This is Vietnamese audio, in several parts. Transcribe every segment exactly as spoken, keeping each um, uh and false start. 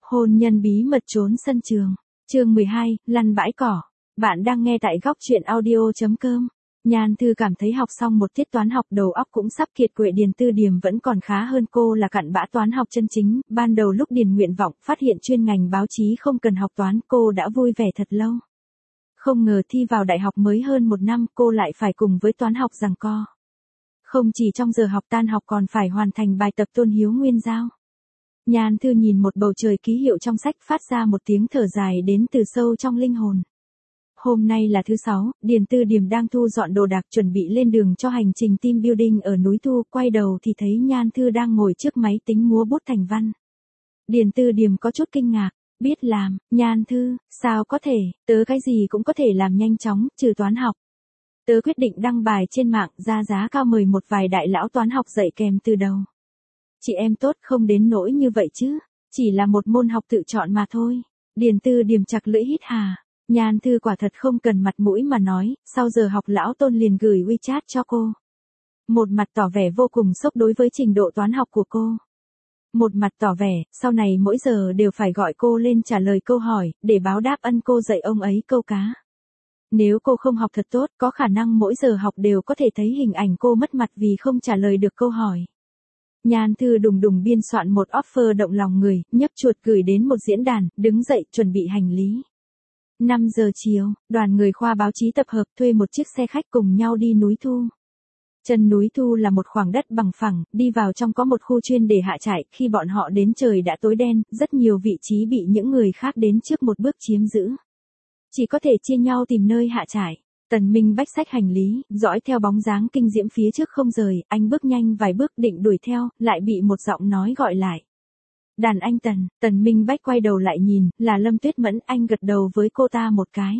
Hôn nhân bí mật trốn sân trường. Chương mười hai, lăn bãi cỏ. Bạn đang nghe tại góc truyện audio chấm com. Nhan Thư cảm thấy học xong một tiết toán học đầu óc cũng sắp kiệt quệ, Điền Tư Điềm vẫn còn khá hơn cô là cặn bã toán học chân chính. Ban đầu lúc điền nguyện vọng phát hiện chuyên ngành báo chí không cần học toán, cô đã vui vẻ thật lâu. Không ngờ thi vào đại học mới hơn một năm cô lại phải cùng với toán học giằng co. Không chỉ trong giờ học tan học còn phải hoàn thành bài tập Tôn Hiếu Nguyên giao. Nhan Thư nhìn một bầu trời ký hiệu trong sách phát ra một tiếng thở dài đến từ sâu trong linh hồn. Hôm nay là thứ sáu, Điền Tư Điềm đang thu dọn đồ đạc chuẩn bị lên đường cho hành trình team building ở núi Thu, quay đầu thì thấy Nhan Thư đang ngồi trước máy tính múa bút thành văn. Điền Tư Điềm có chút kinh ngạc, biết làm, Nhan Thư, sao có thể, tớ cái gì cũng có thể làm nhanh chóng, trừ toán học. Tớ quyết định đăng bài trên mạng ra giá cao mời một vài đại lão toán học dạy kèm từ đầu. Chị em tốt không đến nỗi như vậy chứ, chỉ là một môn học tự chọn mà thôi. Điền Tư Điềm chặt lưỡi hít hà. Nhan Thư quả thật không cần mặt mũi mà nói, sau giờ học lão Tôn liền gửi WeChat cho cô. Một mặt tỏ vẻ vô cùng sốc đối với trình độ toán học của cô. Một mặt tỏ vẻ, sau này mỗi giờ đều phải gọi cô lên trả lời câu hỏi, để báo đáp ân cô dạy ông ấy câu cá. Nếu cô không học thật tốt, có khả năng mỗi giờ học đều có thể thấy hình ảnh cô mất mặt vì không trả lời được câu hỏi. Nhan Thư đùng đùng biên soạn một offer động lòng người, nhấp chuột gửi đến một diễn đàn, đứng dậy chuẩn bị hành lý. năm giờ chiều, đoàn người khoa báo chí tập hợp thuê một chiếc xe khách cùng nhau đi núi Thu. Chân núi Thu là một khoảng đất bằng phẳng, đi vào trong có một khu chuyên để hạ trại, khi bọn họ đến trời đã tối đen, rất nhiều vị trí bị những người khác đến trước một bước chiếm giữ. Chỉ có thể chia nhau tìm nơi hạ trại. Tần Minh Bách xách hành lý, dõi theo bóng dáng kinh diễm phía trước không rời, anh bước nhanh vài bước định đuổi theo, lại bị một giọng nói gọi lại. Đàn anh Tần, Tần Minh Bách quay đầu lại nhìn, là Lâm Tuyết Mẫn, anh gật đầu với cô ta một cái.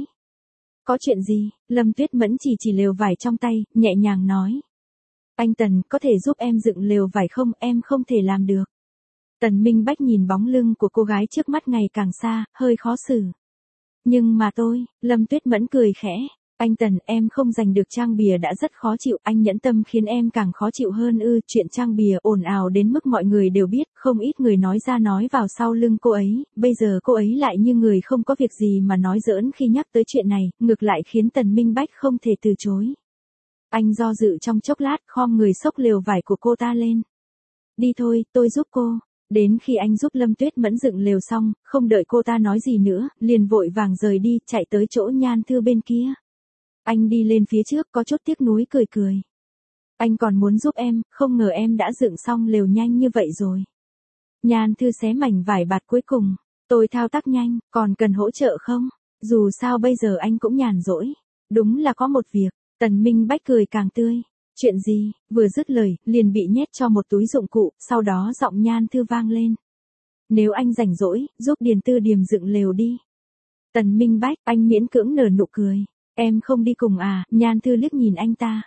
Có chuyện gì? Lâm Tuyết Mẫn chỉ chỉ lều vải trong tay, nhẹ nhàng nói. Anh Tần, có thể giúp em dựng lều vải không, em không thể làm được. Tần Minh Bách nhìn bóng lưng của cô gái trước mắt ngày càng xa, hơi khó xử. Nhưng mà tôi, Lâm Tuyết Mẫn cười khẽ. Anh Tần, em không giành được trang bìa đã rất khó chịu, anh nhẫn tâm khiến em càng khó chịu hơn ư. Chuyện trang bìa ồn ào đến mức mọi người đều biết, không ít người nói ra nói vào sau lưng cô ấy, bây giờ cô ấy lại như người không có việc gì mà nói giỡn khi nhắc tới chuyện này, ngược lại khiến Tần Minh Bách không thể từ chối. Anh do dự trong chốc lát, khom người xốc lều vải của cô ta lên. Đi thôi, tôi giúp cô. Đến khi anh giúp Lâm Tuyết Mẫn dựng lều xong, không đợi cô ta nói gì nữa, liền vội vàng rời đi, chạy tới chỗ Nhan Thư bên kia. Anh đi lên phía trước có chút tiếc nuối cười cười. Anh còn muốn giúp em, không ngờ em đã dựng xong lều nhanh như vậy rồi. Nhan Thư xé mảnh vải bạt cuối cùng. Tôi thao tác nhanh, còn cần hỗ trợ không? Dù sao bây giờ anh cũng nhàn rỗi. Đúng là có một việc. Tần Minh Bách cười càng tươi. Chuyện gì? Vừa dứt lời, liền bị nhét cho một túi dụng cụ, sau đó giọng Nhan Thư vang lên. Nếu anh rảnh rỗi, giúp Điền Tư Điềm dựng lều đi. Tần Minh Bách, anh miễn cưỡng nở nụ cười. Em không đi cùng à? Nhan Thư liếc nhìn anh ta.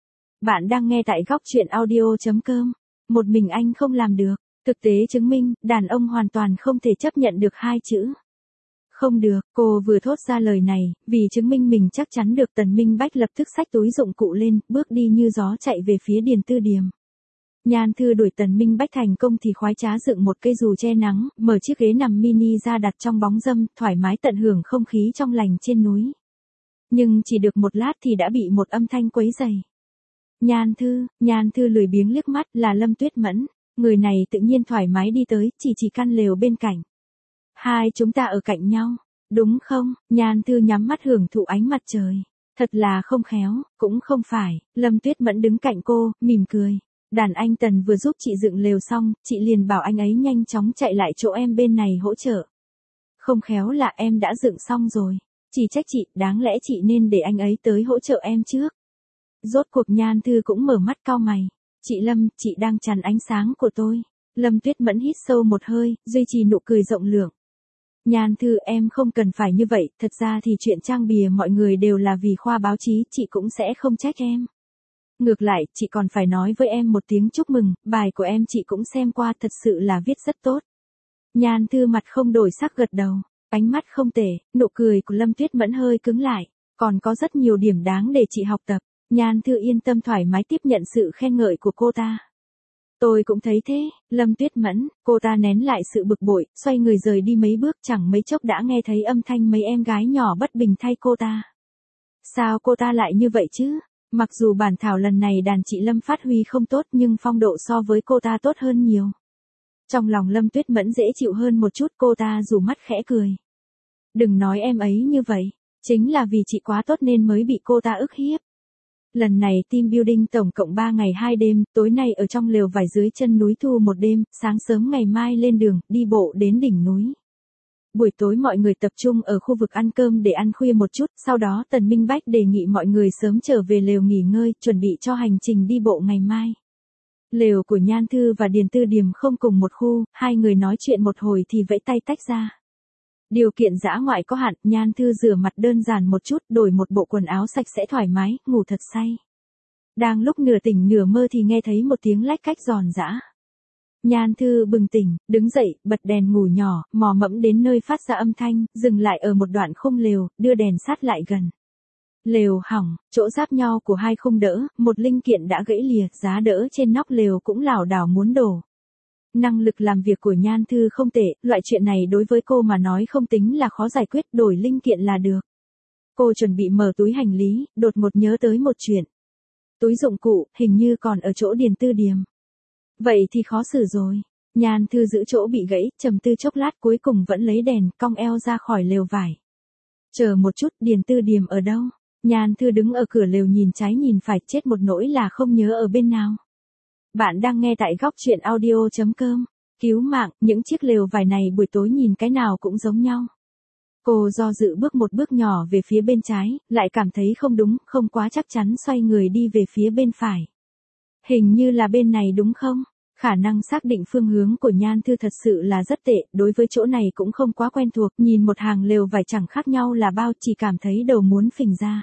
Bạn đang nghe tại góc truyện audio chấm com. Một mình anh không làm được. Thực tế chứng minh, đàn ông hoàn toàn không thể chấp nhận được hai chữ. Không được, cô vừa thốt ra lời này, vì chứng minh mình chắc chắn được. Tần Minh Bách lập tức xách túi dụng cụ lên, bước đi như gió chạy về phía Điền Tư Điềm. Nhan Thư đuổi Tần Minh Bách thành công thì khoái trá dựng một cây dù che nắng, mở chiếc ghế nằm mini ra đặt trong bóng râm, thoải mái tận hưởng không khí trong lành trên núi. Nhưng chỉ được một lát thì đã bị một âm thanh quấy rầy. Nhan Thư, Nhan Thư lười biếng liếc mắt, là Lâm Tuyết Mẫn. Người này tự nhiên thoải mái đi tới, chỉ chỉ căn lều bên cạnh. Hai chúng ta ở cạnh nhau, đúng không? Nhan Thư nhắm mắt hưởng thụ ánh mặt trời. Thật là không khéo, cũng không phải. Lâm Tuyết Mẫn đứng cạnh cô, mỉm cười. Đàn anh Tần vừa giúp chị dựng lều xong, chị liền bảo anh ấy nhanh chóng chạy lại chỗ em bên này hỗ trợ. Không khéo là em đã dựng xong rồi. Chỉ trách chị, đáng lẽ chị nên để anh ấy tới hỗ trợ em trước. Rốt cuộc Nhan Thư cũng mở mắt cau mày. Chị Lâm, chị đang chặn ánh sáng của tôi. Lâm Tuyết Mẫn hít sâu một hơi, duy trì nụ cười rộng lượng. Nhan Thư, em không cần phải như vậy, thật ra thì chuyện trang bìa mọi người đều là vì khoa báo chí, chị cũng sẽ không trách em. Ngược lại, chị còn phải nói với em một tiếng chúc mừng, bài của em chị cũng xem qua, thật sự là viết rất tốt. Nhan Thư mặt không đổi sắc gật đầu. Ánh mắt không tệ, nụ cười của Lâm Tuyết Mẫn hơi cứng lại, còn có rất nhiều điểm đáng để chị học tập. Nhan Thư yên tâm thoải mái tiếp nhận sự khen ngợi của cô ta. Tôi cũng thấy thế, Lâm Tuyết Mẫn, cô ta nén lại sự bực bội, xoay người rời đi mấy bước, chẳng mấy chốc đã nghe thấy âm thanh mấy em gái nhỏ bất bình thay cô ta. Sao cô ta lại như vậy chứ? Mặc dù bản thảo lần này đàn chị Lâm phát huy không tốt nhưng phong độ so với cô ta tốt hơn nhiều. Trong lòng Lâm Tuyết Mẫn dễ chịu hơn một chút, cô ta rủ mắt khẽ cười. Đừng nói em ấy như vậy, chính là vì chị quá tốt nên mới bị cô ta ức hiếp. Lần này team building tổng cộng ba ngày hai đêm, tối nay ở trong lều vải dưới chân núi thu một đêm, sáng sớm ngày mai lên đường, đi bộ đến đỉnh núi. Buổi tối mọi người tập trung ở khu vực ăn cơm để ăn khuya một chút, sau đó Tần Minh Bách đề nghị mọi người sớm trở về lều nghỉ ngơi, chuẩn bị cho hành trình đi bộ ngày mai. Lều của Nhan Thư và Điền Tư Điềm không cùng một khu, hai người nói chuyện một hồi thì vẫy tay tách ra. Điều kiện dã ngoại có hạn, Nhan Thư rửa mặt đơn giản một chút, đổi một bộ quần áo sạch sẽ thoải mái, ngủ thật say. Đang lúc nửa tỉnh nửa mơ thì nghe thấy một tiếng lách cách giòn giã. Nhan Thư bừng tỉnh, đứng dậy, bật đèn ngủ nhỏ, mò mẫm đến nơi phát ra âm thanh, dừng lại ở một đoạn khung lều, đưa đèn sát lại gần. Lều hỏng, chỗ giáp nhau của hai khung đỡ, một linh kiện đã gãy lìa, giá đỡ trên nóc lều cũng lảo đảo muốn đổ. Năng lực làm việc của Nhan Thư không tệ, loại chuyện này đối với cô mà nói không tính là khó giải quyết, đổi linh kiện là được. Cô chuẩn bị mở túi hành lý, đột ngột nhớ tới một chuyện. Túi dụng cụ, hình như còn ở chỗ Điền Tư Điềm. Vậy thì khó xử rồi. Nhan Thư giữ chỗ bị gãy, trầm tư chốc lát cuối cùng vẫn lấy đèn, cong eo ra khỏi lều vải. Chờ một chút, Điền Tư Điềm ở đâu? Nhan Thư đứng ở cửa lều nhìn trái nhìn phải, chết một nỗi là không nhớ ở bên nào. Bạn đang nghe tại góc truyện audio chấm com. Cứu mạng, những chiếc lều vải này buổi tối nhìn cái nào cũng giống nhau. Cô do dự bước một bước nhỏ về phía bên trái, lại cảm thấy không đúng, không quá chắc chắn, xoay người đi về phía bên phải. Hình như là bên này đúng không? Khả năng xác định phương hướng của Nhan Thư thật sự là rất tệ, đối với chỗ này cũng không quá quen thuộc, nhìn một hàng lều vải chẳng khác nhau là bao, chỉ cảm thấy đầu muốn phình ra.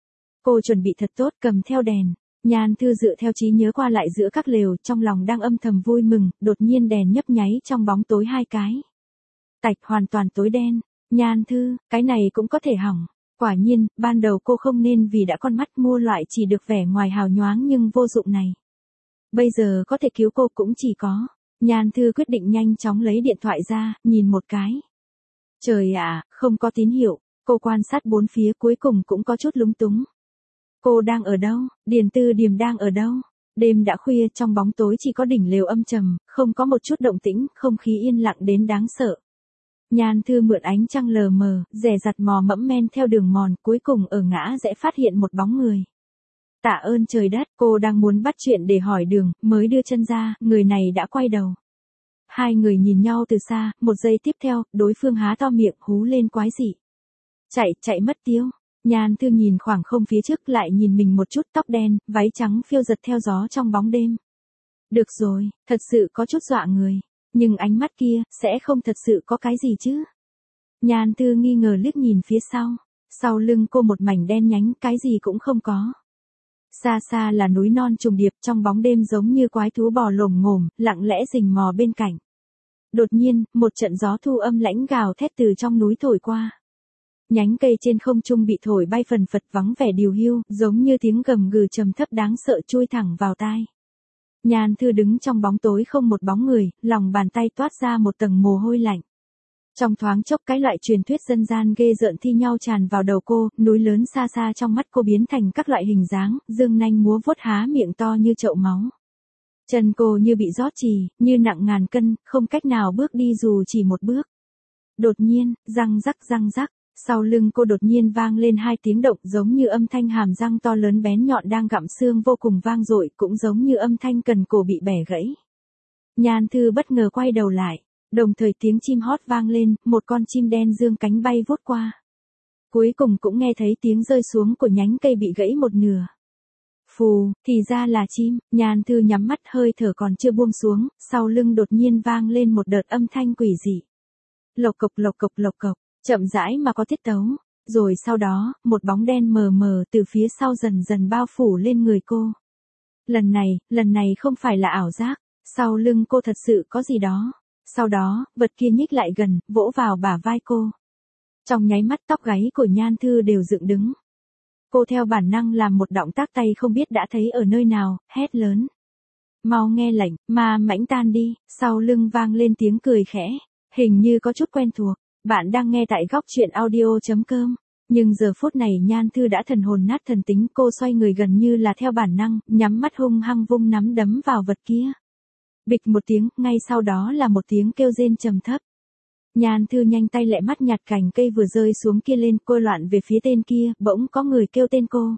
Cô chuẩn bị thật tốt, cầm theo đèn. Nhan Thư dựa theo trí nhớ qua lại giữa các lều, trong lòng đang âm thầm vui mừng, đột nhiên đèn nhấp nháy trong bóng tối hai cái. Tạch, hoàn toàn tối đen. Nhan Thư, cái này cũng có thể hỏng. Quả nhiên, ban đầu cô không nên vì đã con mắt mua loại chỉ được vẻ ngoài hào nhoáng nhưng vô dụng này. Bây giờ có thể cứu cô cũng chỉ có. Nhan Thư quyết định nhanh chóng lấy điện thoại ra, nhìn một cái. Trời ạ, không có tín hiệu. Cô quan sát bốn phía cuối cùng cũng có chút lúng túng. Cô đang ở đâu? Điền Tư Điềm đang ở đâu? Đêm đã khuya, trong bóng tối chỉ có đỉnh lều âm trầm, không có một chút động tĩnh, không khí yên lặng đến đáng sợ. Nhan Thư mượn ánh trăng lờ mờ, dè dặt mò mẫm men theo đường mòn, cuối cùng ở ngã rẽ phát hiện một bóng người. Tạ ơn trời đất, cô đang muốn bắt chuyện để hỏi đường, mới đưa chân ra, người này đã quay đầu. Hai người nhìn nhau từ xa, một giây tiếp theo, đối phương há to miệng, hú lên quái dị. Chạy, chạy mất tiêu. Nhan Thư nhìn khoảng không phía trước, lại nhìn mình một chút, tóc đen, váy trắng phiêu giật theo gió trong bóng đêm. Được rồi, thật sự có chút dọa người. Nhưng ánh mắt kia, sẽ không thật sự có cái gì chứ? Nhan Thư nghi ngờ liếc nhìn phía sau. Sau lưng cô một mảnh đen nhánh, cái gì cũng không có. Xa xa là núi non trùng điệp, trong bóng đêm giống như quái thú bò lồm ngồm, lặng lẽ rình mò bên cạnh. Đột nhiên, một trận gió thu âm lãnh gào thét từ trong núi thổi qua. Nhánh cây trên không trung bị thổi bay phần phật, vắng vẻ điều hưu, giống như tiếng gầm gừ trầm thấp đáng sợ chui thẳng vào tai. Nhan Thư đứng trong bóng tối không một bóng người, lòng bàn tay toát ra một tầng mồ hôi lạnh. Trong thoáng chốc cái loại truyền thuyết dân gian ghê rợn thi nhau tràn vào đầu cô, núi lớn xa xa trong mắt cô biến thành các loại hình dáng, dương nanh múa vuốt há miệng to như chậu máu. Chân cô như bị rót chì, như nặng ngàn cân, không cách nào bước đi dù chỉ một bước. Đột nhiên, răng rắc răng rắc. Sau lưng cô đột nhiên vang lên hai tiếng động, giống như âm thanh hàm răng to lớn bén nhọn đang gặm xương vô cùng vang dội, cũng giống như âm thanh cần cổ bị bẻ gãy. Nhan Thư bất ngờ quay đầu lại, đồng thời tiếng chim hót vang lên, một con chim đen dương cánh bay vút qua. Cuối cùng cũng nghe thấy tiếng rơi xuống của nhánh cây bị gãy một nửa. Phù, thì ra là chim. Nhan Thư nhắm mắt, hơi thở còn chưa buông xuống, sau lưng đột nhiên vang lên một đợt âm thanh quỷ dị. Lộc cộc lộc cộc lộc cộc. Chậm rãi mà có tiết tấu, rồi sau đó, một bóng đen mờ mờ từ phía sau dần dần bao phủ lên người cô. Lần này, lần này không phải là ảo giác, sau lưng cô thật sự có gì đó. Sau đó, vật kia nhích lại gần, vỗ vào bả vai cô. Trong nháy mắt tóc gáy của Nhan Thư đều dựng đứng. Cô theo bản năng làm một động tác tay không biết đã thấy ở nơi nào, hét lớn. mau nghe lệnh, ma mãnh tan đi, sau lưng vang lên tiếng cười khẽ, hình như có chút quen thuộc. Bạn đang nghe tại góc truyện audio.com. Nhưng giờ phút này Nhan Thư đã thần hồn nát thần tính, cô xoay người gần như là theo bản năng, nhắm mắt hung hăng vung nắm đấm vào vật kia. Bịch một tiếng, ngay sau đó là một tiếng kêu rên trầm thấp. Nhan Thư nhanh tay lẹ mắt nhặt cành cây vừa rơi xuống kia lên, cô loạn về phía tên kia, bỗng có người kêu tên cô.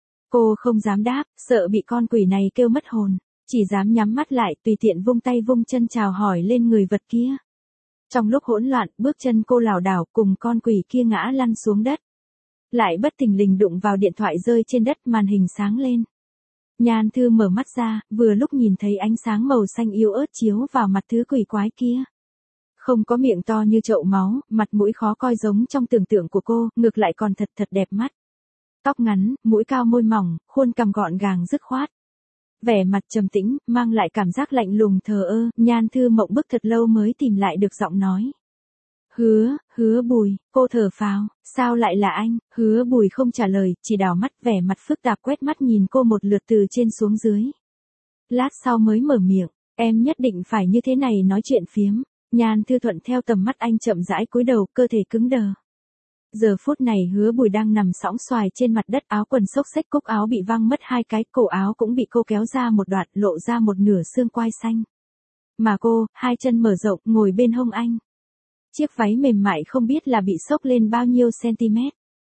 Cô không dám đáp, sợ bị con quỷ này kêu mất hồn, chỉ dám nhắm mắt lại tùy tiện vung tay vung chân chào hỏi lên người vật kia. Trong lúc hỗn loạn, bước chân cô lảo đảo cùng con quỷ kia ngã lăn xuống đất. Lại bất thình lình đụng vào điện thoại rơi trên đất, màn hình sáng lên. Nhan Thư mở mắt ra, vừa lúc nhìn thấy ánh sáng màu xanh yếu ớt chiếu vào mặt thứ quỷ quái kia. Không có miệng to như chậu máu, mặt mũi khó coi giống trong tưởng tượng của cô, ngược lại còn thật thật đẹp mắt. Tóc ngắn, mũi cao môi mỏng, khuôn cằm gọn gàng dứt khoát. Vẻ mặt trầm tĩnh, mang lại cảm giác lạnh lùng thờ ơ, Nhan Thư mộng bức thật lâu mới tìm lại được giọng nói. Hứa, Hứa Bùi, cô thở phào, sao lại là anh? Hứa Bùi không trả lời, chỉ đảo mắt vẻ mặt phức tạp quét mắt nhìn cô một lượt từ trên xuống dưới. Lát sau mới mở miệng, em nhất định phải như thế này nói chuyện phiếm. Nhan Thư thuận theo tầm mắt anh chậm rãi cúi đầu, cơ thể cứng đờ. Giờ phút này Hứa Bùi đang nằm sõng xoài trên mặt đất, áo quần xốc xếch, cúc áo bị văng mất hai cái, cổ áo cũng bị cô kéo ra một đoạn, lộ ra một nửa xương quai xanh. Mà cô, hai chân mở rộng, ngồi bên hông anh. Chiếc váy mềm mại không biết là bị xốc lên bao nhiêu cm.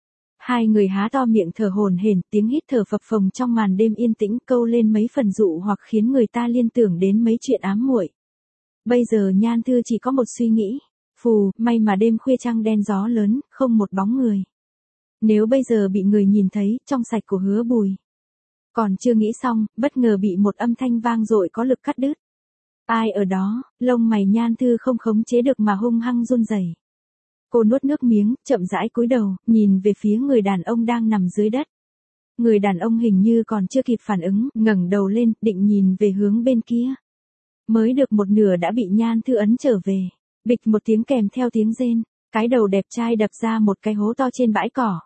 Hai người há to miệng thở hổn hển, tiếng hít thở phập phồng trong màn đêm yên tĩnh câu lên mấy phần dụ hoặc khiến người ta liên tưởng đến mấy chuyện ám muội. Bây giờ Nhan Thư chỉ có một suy nghĩ. Phù, may mà đêm khuya trăng đen gió lớn, không một bóng người. Nếu bây giờ bị người nhìn thấy, trong sạch của Hứa Bùi. Còn chưa nghĩ xong, bất ngờ bị một âm thanh vang dội có lực cắt đứt. Ai ở đó? Lông mày Nhan Thư không khống chế được mà hung hăng run rẩy. Cô nuốt nước miếng, chậm rãi cúi đầu, nhìn về phía người đàn ông đang nằm dưới đất. Người đàn ông hình như còn chưa kịp phản ứng, ngẩng đầu lên, định nhìn về hướng bên kia. Mới được một nửa đã bị Nhan Thư ấn trở về. Bịch một tiếng kèm theo tiếng rên, cái đầu đẹp trai đập ra một cái hố to trên bãi cỏ.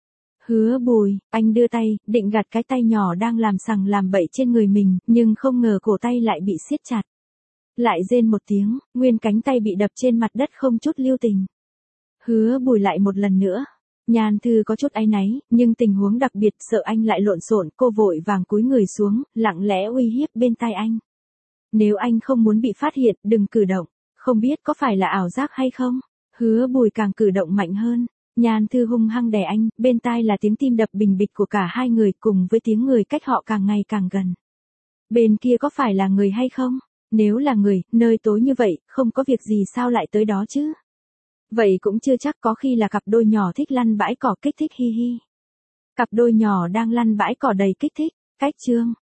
Hứa Bùi, anh đưa tay, định gạt cái tay nhỏ đang làm sằng làm bậy trên người mình, nhưng không ngờ cổ tay lại bị siết chặt. Lại rên một tiếng, nguyên cánh tay bị đập trên mặt đất không chút lưu tình. Hứa Bùi lại một lần nữa. Nhan Thư có chút áy náy, nhưng tình huống đặc biệt sợ anh lại lộn xộn, cô vội vàng cúi người xuống, lặng lẽ uy hiếp bên tai anh. Nếu anh không muốn bị phát hiện, đừng cử động. Không biết có phải là ảo giác hay không? Hứa Bùi càng cử động mạnh hơn. Nhan Thư hung hăng đè anh, bên tai là tiếng tim đập bình bịch của cả hai người cùng với tiếng người cách họ càng ngày càng gần. Bên kia có phải là người hay không? Nếu là người, nơi tối như vậy, không có việc gì sao lại tới đó chứ? Vậy cũng chưa chắc, có khi là cặp đôi nhỏ thích lăn bãi cỏ kích thích hi hi. Cặp đôi nhỏ đang lăn bãi cỏ đầy kích thích, cách chương.